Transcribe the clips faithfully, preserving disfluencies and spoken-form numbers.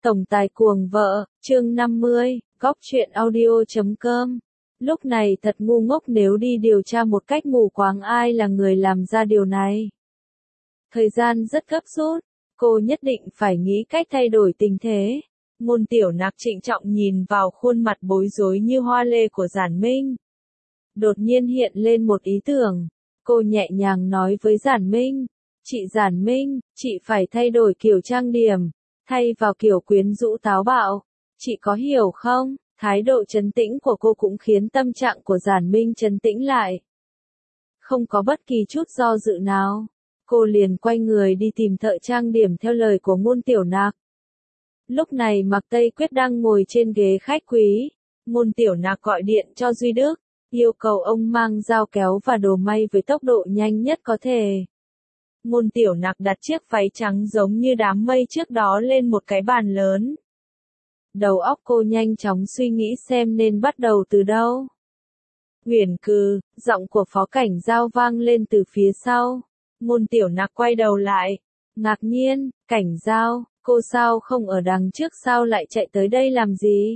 Tổng tài cuồng vợ, chương năm mươi, góc truyện audio chấm com. Lúc này thật ngu ngốc nếu đi điều tra một cách mù quáng ai là người làm ra điều này. Thời gian rất gấp rút, cô nhất định phải nghĩ cách thay đổi tình thế. Ngôn Tiểu Nặc trịnh trọng nhìn vào khuôn mặt bối rối như hoa lê của Giản Minh. Đột nhiên hiện lên một ý tưởng, cô nhẹ nhàng nói với Giản Minh, chị Giản Minh, chị phải thay đổi kiểu trang điểm, thay vào kiểu quyến rũ táo bạo, chị có hiểu không? Thái độ trấn tĩnh của cô cũng khiến tâm trạng của Giản Minh trấn tĩnh lại. Không có bất kỳ chút do dự nào, cô liền quay người đi tìm thợ trang điểm theo lời của Ngôn Tiểu Nặc. Lúc này Mạc Tây Quyết đang ngồi trên ghế khách quý, Ngôn Tiểu Nặc gọi điện cho Duy Đức, yêu cầu ông mang dao kéo và đồ may với tốc độ nhanh nhất có thể. Ngôn Tiểu Nặc đặt chiếc váy trắng giống như đám mây trước đó lên một cái bàn lớn. Đầu óc cô nhanh chóng suy nghĩ xem nên bắt đầu từ đâu. Huyền cừ, giọng của Phó Cảnh Giao vang lên từ phía sau. Ngôn Tiểu Nặc quay đầu lại, ngạc nhiên, Cảnh Giao, cô sao không ở đằng trước sao lại chạy tới đây làm gì?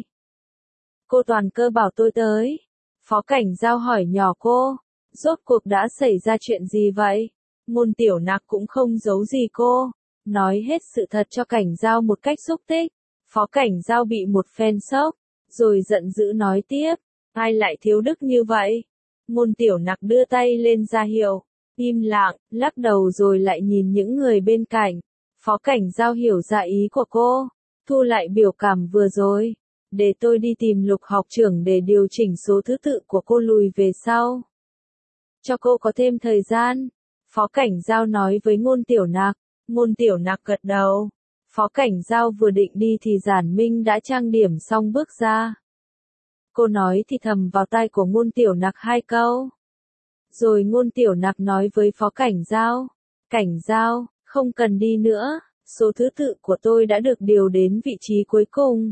Cô toàn cơ bảo tôi tới. Phó Cảnh Giao hỏi nhỏ cô, rốt cuộc đã xảy ra chuyện gì vậy? Ngôn Tiểu Nặc cũng không giấu gì cô, nói hết sự thật cho Cảnh Giao một cách xúc tích. Phó Cảnh Giao bị một phen sốc, rồi giận dữ nói tiếp, ai lại thiếu đức như vậy? Ngôn Tiểu Nặc đưa tay lên ra hiệu, im lặng, lắc đầu rồi lại nhìn những người bên cạnh. Phó Cảnh Giao hiểu ra ý của cô, thu lại biểu cảm vừa rồi, để tôi đi tìm Lục học trưởng để điều chỉnh số thứ tự của cô lùi về sau. Cho cô có thêm thời gian. Phó Cảnh Giao nói với Ngôn Tiểu Nặc. Ngôn Tiểu Nặc gật đầu. Phó Cảnh Giao vừa định đi thì Giản Minh đã trang điểm xong bước ra. Cô nói thì thầm vào tai của Ngôn Tiểu Nặc hai câu. Rồi Ngôn Tiểu Nặc nói với Phó Cảnh Giao. Cảnh Giao, không cần đi nữa, số thứ tự của tôi đã được điều đến vị trí cuối cùng.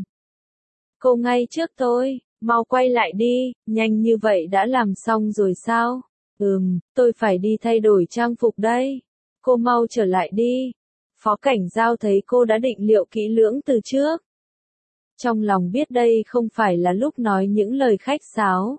Cô ngay trước tôi, mau quay lại đi, nhanh như vậy đã làm xong rồi sao? Ừm, tôi phải đi thay đổi trang phục đây. Cô mau trở lại đi. Phó Cảnh Giao thấy cô đã định liệu kỹ lưỡng từ trước. Trong lòng biết đây không phải là lúc nói những lời khách sáo.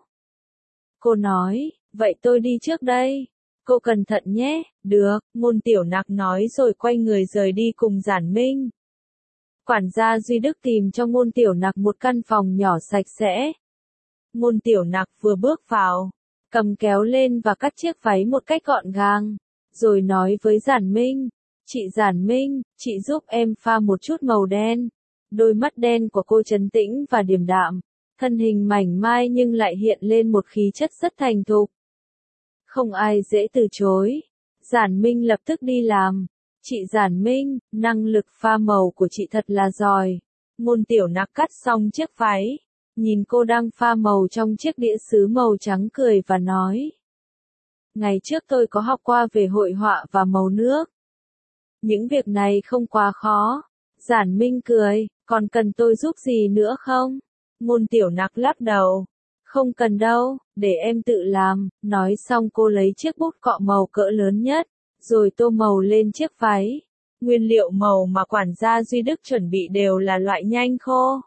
Cô nói, vậy tôi đi trước đây. Cô cẩn thận nhé, được, Ngôn Tiểu Nặc nói rồi quay người rời đi cùng Giản Minh. Quản gia Duy Đức tìm cho Ngôn Tiểu Nặc một căn phòng nhỏ sạch sẽ. Ngôn Tiểu Nặc vừa bước vào, cầm kéo lên và cắt chiếc váy một cách gọn gàng, rồi nói với Giản Minh, chị Giản Minh, chị giúp em pha một chút màu đen. Đôi mắt đen của cô trấn tĩnh và điềm đạm, thân hình mảnh mai nhưng lại hiện lên một khí chất rất thành thục. Không ai dễ từ chối. Giản Minh lập tức đi làm. Chị Giản Minh, năng lực pha màu của chị thật là giỏi. Ngôn Tiểu Nặc cắt xong chiếc váy, nhìn cô đang pha màu trong chiếc đĩa sứ màu trắng cười và nói. Ngày trước tôi có học qua về hội họa và màu nước. Những việc này không quá khó. Giản Minh cười, còn cần tôi giúp gì nữa không? Ngôn Tiểu Nặc lắc đầu. Không cần đâu, để em tự làm. Nói xong cô lấy chiếc bút cọ màu cỡ lớn nhất, rồi tô màu lên chiếc váy. Nguyên liệu màu mà quản gia Duy Đức chuẩn bị đều là loại nhanh khô.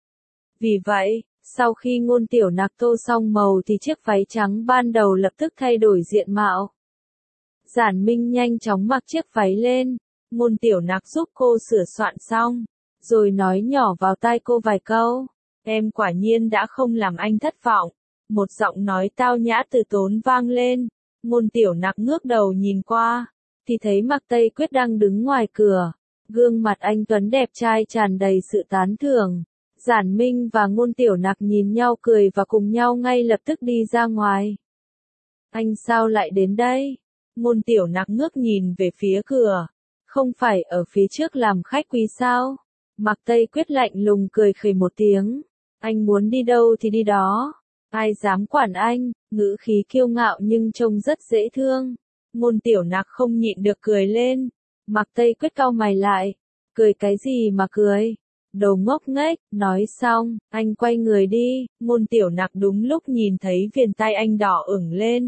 Vì vậy, sau khi Ngôn Tiểu Nặc tô xong màu thì chiếc váy trắng ban đầu lập tức thay đổi diện mạo. Giản Minh nhanh chóng mặc chiếc váy lên, Ngôn Tiểu Nặc giúp cô sửa soạn xong, rồi nói nhỏ vào tai cô vài câu. Em quả nhiên đã không làm anh thất vọng. Một giọng nói tao nhã từ tốn vang lên. Ngôn Tiểu Nặc ngước đầu nhìn qua, thì thấy Mạc Tây Quyết đang đứng ngoài cửa. Gương mặt anh tuấn đẹp trai tràn đầy sự tán thưởng. Giản Minh và Ngôn Tiểu Nặc nhìn nhau cười và cùng nhau ngay lập tức đi ra ngoài. Anh sao lại đến đây? Ngôn Tiểu Nặc ngước nhìn về phía cửa. Không phải ở phía trước làm khách quý sao? Mạc Tây Quyết lạnh lùng cười khẩy một tiếng. Anh muốn đi đâu thì đi đó. Ai dám quản anh, ngữ khí kiêu ngạo nhưng trông rất dễ thương. Ngôn Tiểu Nặc không nhịn được cười lên. Mạc Tây Quyết cau mày lại. Cười cái gì mà cười? Đồ ngốc nghếch, nói xong, anh quay người đi. Ngôn Tiểu Nặc đúng lúc nhìn thấy viền tai anh đỏ ửng lên.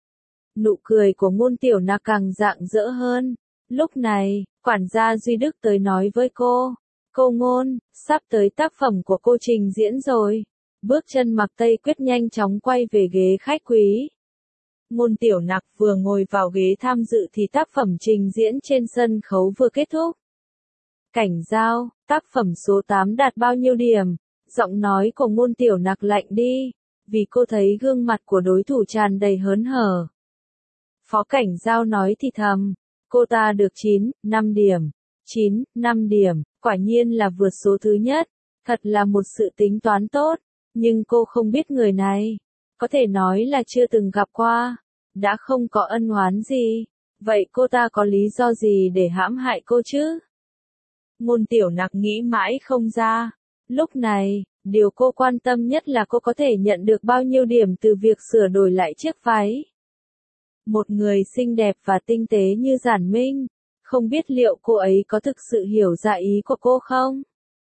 Nụ cười của Ngôn Tiểu Nặc càng rạng rỡ hơn. Lúc này, quản gia Duy Đức tới nói với cô. Cô Ngôn, sắp tới tác phẩm của cô trình diễn rồi. Bước chân Mạc Tây Quyết nhanh chóng quay về ghế khách quý. Ngôn Tiểu Nặc vừa ngồi vào ghế tham dự thì tác phẩm trình diễn trên sân khấu vừa kết thúc. Cảnh Giao, tác phẩm số tám đạt bao nhiêu điểm? Giọng nói của Ngôn Tiểu Nặc lạnh đi, vì cô thấy gương mặt của đối thủ tràn đầy hớn hở. Phó Cảnh Giao nói thì thầm, cô ta được chín, năm điểm. chín, năm điểm, quả nhiên là vượt số thứ nhất, thật là một sự tính toán tốt, nhưng cô không biết người này, có thể nói là chưa từng gặp qua, đã không có ân oán gì, vậy cô ta có lý do gì để hãm hại cô chứ? Ngôn Tiểu Nặc nghĩ mãi không ra, lúc này, điều cô quan tâm nhất là cô có thể nhận được bao nhiêu điểm từ việc sửa đổi lại chiếc váy. Một người xinh đẹp và tinh tế như Giản Minh, không biết liệu cô ấy có thực sự hiểu ra ý của cô không?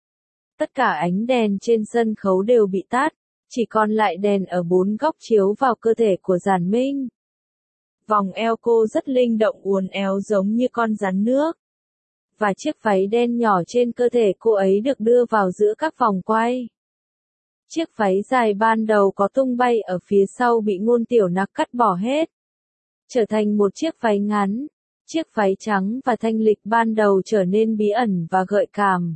Tất cả ánh đèn trên sân khấu đều bị tắt, chỉ còn lại đèn ở bốn góc chiếu vào cơ thể của Giản Minh. Vòng eo cô rất linh động uốn éo giống như con rắn nước. Và chiếc váy đen nhỏ trên cơ thể cô ấy được đưa vào giữa các vòng quay. Chiếc váy dài ban đầu có tung bay ở phía sau bị Ngôn Tiểu Nặc cắt bỏ hết, trở thành một chiếc váy ngắn. Chiếc váy trắng và thanh lịch ban đầu trở nên bí ẩn và gợi cảm.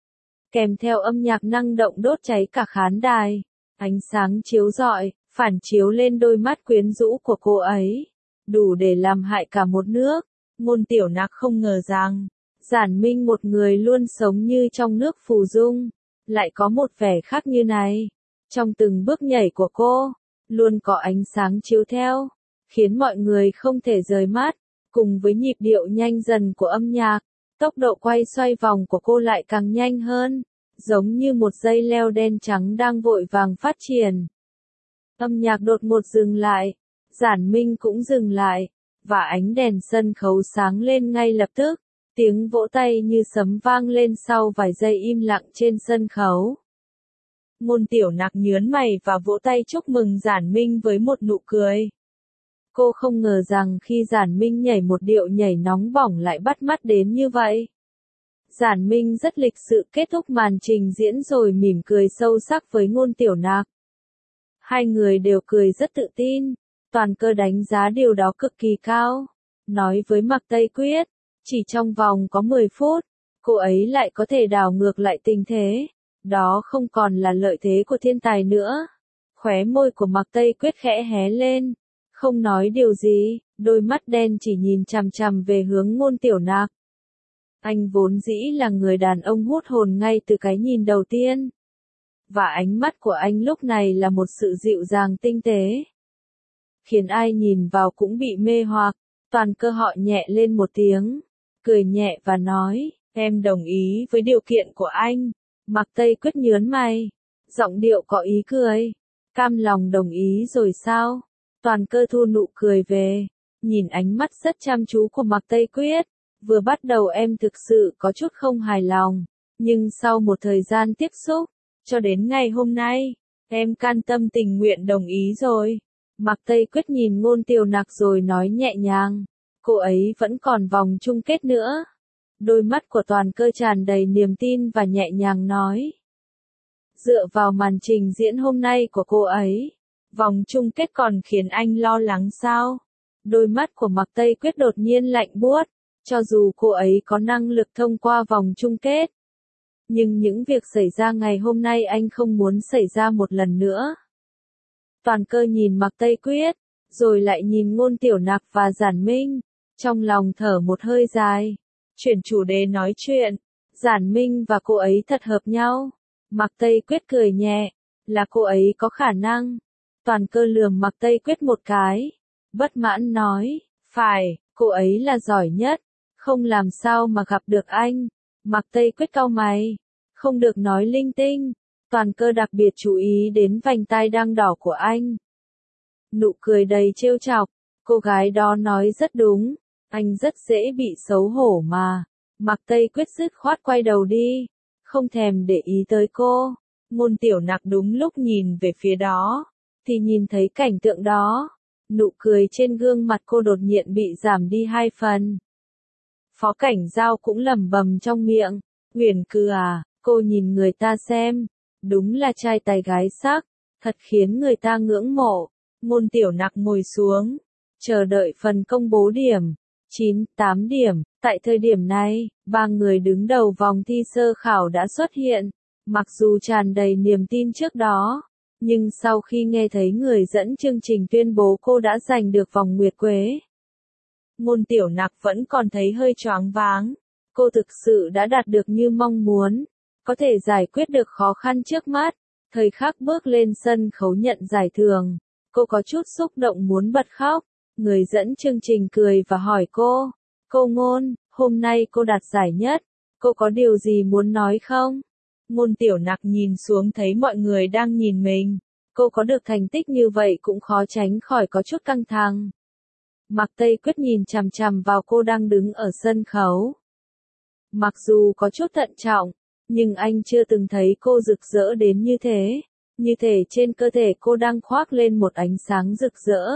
Kèm theo âm nhạc năng động đốt cháy cả khán đài, ánh sáng chiếu rọi, phản chiếu lên đôi mắt quyến rũ của cô ấy, đủ để làm hại cả một nước. Ngôn Tiểu Nặc không ngờ rằng, Giản Minh một người luôn sống như trong nước phù dung, lại có một vẻ khác như này. Trong từng bước nhảy của cô, luôn có ánh sáng chiếu theo, khiến mọi người không thể rời mắt. Cùng với nhịp điệu nhanh dần của âm nhạc, tốc độ quay xoay vòng của cô lại càng nhanh hơn, giống như một dây leo đen trắng đang vội vàng phát triển. Âm nhạc đột ngột dừng lại, Giản Minh cũng dừng lại, và ánh đèn sân khấu sáng lên ngay lập tức, tiếng vỗ tay như sấm vang lên sau vài giây im lặng trên sân khấu. Ngôn Tiểu Nặc nhớn mày và vỗ tay chúc mừng Giản Minh với một nụ cười. Cô không ngờ rằng khi Giản Minh nhảy một điệu nhảy nóng bỏng lại bắt mắt đến như vậy. Giản Minh rất lịch sự kết thúc màn trình diễn rồi mỉm cười sâu sắc với Ngôn Tiểu Nặc. Hai người đều cười rất tự tin, Toàn Cơ đánh giá điều đó cực kỳ cao. Nói với Mạc Tây Quyết, chỉ trong vòng có mười phút, cô ấy lại có thể đảo ngược lại tình thế. Đó không còn là lợi thế của thiên tài nữa. Khóe môi của Mạc Tây Quyết khẽ hé lên. Không nói điều gì, đôi mắt đen chỉ nhìn chằm chằm về hướng Ngôn Tiểu Nặc. Anh vốn dĩ là người đàn ông hút hồn ngay từ cái nhìn đầu tiên. Và ánh mắt của anh lúc này là một sự dịu dàng tinh tế, khiến ai nhìn vào cũng bị mê hoặc. Toàn Cơ họ nhẹ lên một tiếng, cười nhẹ và nói, em đồng ý với điều kiện của anh. Mạc Tây Quyết nhớn mày, giọng điệu có ý cười. Cam lòng đồng ý rồi sao? Toàn Cơ thu nụ cười về, nhìn ánh mắt rất chăm chú của Mạc Tây Quyết. Vừa bắt đầu em thực sự có chút không hài lòng, nhưng sau một thời gian tiếp xúc, cho đến ngày hôm nay, em can tâm tình nguyện đồng ý rồi. Mạc Tây Quyết nhìn Ngôn Tiểu Nặc rồi nói nhẹ nhàng, cô ấy vẫn còn vòng chung kết nữa. Đôi mắt của Toàn Cơ tràn đầy niềm tin và nhẹ nhàng nói, dựa vào màn trình diễn hôm nay của cô ấy, vòng chung kết còn khiến anh lo lắng sao? Đôi mắt của Mạc Tây Quyết đột nhiên lạnh buốt, cho dù cô ấy có năng lực thông qua vòng chung kết, nhưng những việc xảy ra ngày hôm nay anh không muốn xảy ra một lần nữa. Toàn Cơ nhìn Mạc Tây Quyết, rồi lại nhìn Ngôn Tiểu Nặc và Giản Minh, trong lòng thở một hơi dài, chuyển chủ đề nói chuyện. Giản Minh và cô ấy thật hợp nhau. Mạc Tây Quyết cười nhẹ, là cô ấy có khả năng. Toàn Cơ lườm Mạc Tây Quyết một cái, bất mãn nói, phải, cô ấy là giỏi nhất, không làm sao mà gặp được anh. Mạc Tây Quyết cau mày, không được nói linh tinh. Toàn Cơ đặc biệt chú ý đến vành tai đang đỏ của anh. Nụ cười đầy trêu chọc, cô gái đó nói rất đúng, anh rất dễ bị xấu hổ mà. Mạc Tây Quyết dứt khoát quay đầu đi, không thèm để ý tới cô. Ngôn Tiểu Nặc đúng lúc nhìn về phía đó, thì nhìn thấy cảnh tượng đó. Nụ cười trên gương mặt cô đột nhiên bị giảm đi hai phần. Phó Cảnh Giao cũng lẩm bẩm trong miệng, Uyển Cư à, cô nhìn người ta xem, đúng là trai tài gái sắc, thật khiến người ta ngưỡng mộ. Ngôn Tiểu Nặc ngồi xuống, chờ đợi phần công bố điểm. chín, tám điểm, tại thời điểm này, ba người đứng đầu vòng thi sơ khảo đã xuất hiện. Mặc dù tràn đầy niềm tin trước đó, nhưng sau khi nghe thấy người dẫn chương trình tuyên bố cô đã giành được vòng nguyệt quế, Ngôn Tiểu Nặc vẫn còn thấy hơi choáng váng. Cô thực sự đã đạt được như mong muốn, có thể giải quyết được khó khăn trước mắt. Thời khắc bước lên sân khấu nhận giải thưởng, cô có chút xúc động muốn bật khóc. Người dẫn chương trình cười và hỏi cô, cô Ngôn, hôm nay cô đạt giải nhất, cô có điều gì muốn nói không? Ngôn Tiểu Nặc nhìn xuống thấy mọi người đang nhìn mình, cô có được thành tích như vậy cũng khó tránh khỏi có chút căng thẳng. Mạc Tây Quyết nhìn chằm chằm vào cô đang đứng ở sân khấu. Mặc dù có chút thận trọng, nhưng anh chưa từng thấy cô rực rỡ đến như thế, như thể trên cơ thể cô đang khoác lên một ánh sáng rực rỡ.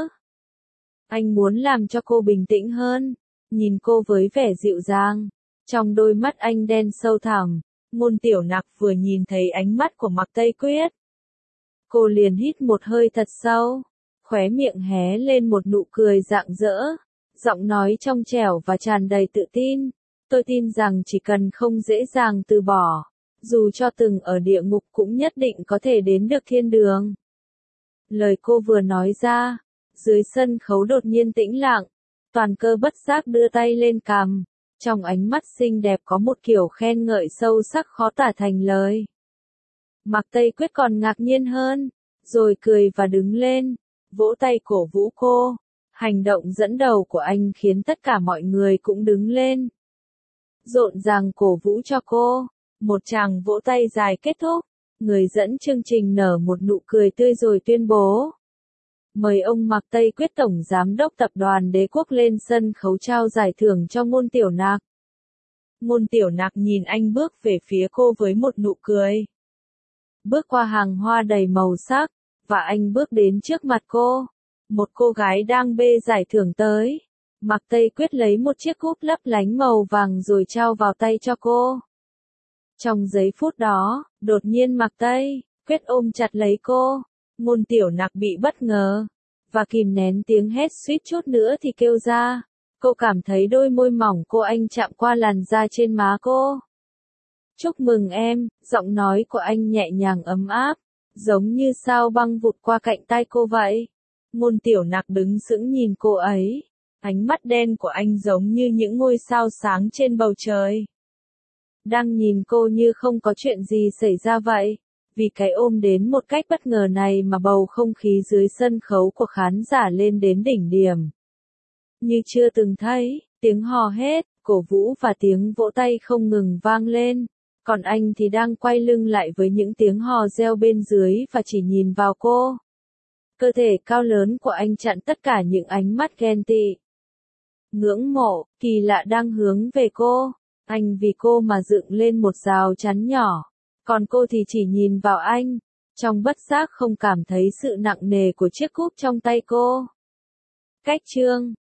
Anh muốn làm cho cô bình tĩnh hơn, nhìn cô với vẻ dịu dàng, trong đôi mắt anh đen sâu thẳm. Ngôn Tiểu Nặc vừa nhìn thấy ánh mắt của Mạc Tây Quyết, cô liền hít một hơi thật sâu, khóe miệng hé lên một nụ cười rạng rỡ, giọng nói trong trẻo và tràn đầy tự tin. Tôi tin rằng chỉ cần không dễ dàng từ bỏ, dù cho từng ở địa ngục cũng nhất định có thể đến được thiên đường. Lời cô vừa nói ra, dưới sân khấu đột nhiên tĩnh lặng, toàn cơ bất giác đưa tay lên cằm, trong ánh mắt xinh đẹp có một kiểu khen ngợi sâu sắc khó tả thành lời. Mạc Tây Quyết còn ngạc nhiên hơn, rồi cười và đứng lên, vỗ tay cổ vũ cô. Hành động dẫn đầu của anh khiến tất cả mọi người cũng đứng lên, rộn ràng cổ vũ cho cô. Một tràng vỗ tay dài kết thúc, người dẫn chương trình nở một nụ cười tươi rồi tuyên bố, mời ông Mạc Tây Quyết Tổng Giám đốc Tập đoàn Đế Quốc lên sân khấu trao giải thưởng cho Ngôn Tiểu Nặc. Ngôn Tiểu Nặc nhìn anh bước về phía cô với một nụ cười. Bước qua hàng hoa đầy màu sắc, và anh bước đến trước mặt cô. Một cô gái đang bê giải thưởng tới. Mạc Tây Quyết lấy một chiếc cúp lấp lánh màu vàng rồi trao vào tay cho cô. Trong giây phút đó, đột nhiên Mạc Tây Quyết ôm chặt lấy cô. Ngôn Tiểu Nặc bị bất ngờ, và kìm nén tiếng hét suýt chút nữa thì kêu ra. Cô cảm thấy đôi môi mỏng cô anh chạm qua làn da trên má cô. Chúc mừng em, giọng nói của anh nhẹ nhàng ấm áp, giống như sao băng vụt qua cạnh tai cô vậy. Ngôn Tiểu Nặc đứng sững nhìn cô ấy, ánh mắt đen của anh giống như những ngôi sao sáng trên bầu trời. Đang nhìn cô như không có chuyện gì xảy ra vậy. Vì cái ôm đến một cách bất ngờ này mà bầu không khí dưới sân khấu của khán giả lên đến đỉnh điểm. Như chưa từng thấy, tiếng hò hét, cổ vũ và tiếng vỗ tay không ngừng vang lên. Còn anh thì đang quay lưng lại với những tiếng hò reo bên dưới và chỉ nhìn vào cô. Cơ thể cao lớn của anh chặn tất cả những ánh mắt ghen tị, ngưỡng mộ, kỳ lạ đang hướng về cô. Anh vì cô mà dựng lên một rào chắn nhỏ, còn cô thì chỉ nhìn vào anh, trong bất giác không cảm thấy sự nặng nề của chiếc cúp trong tay cô. Cách chương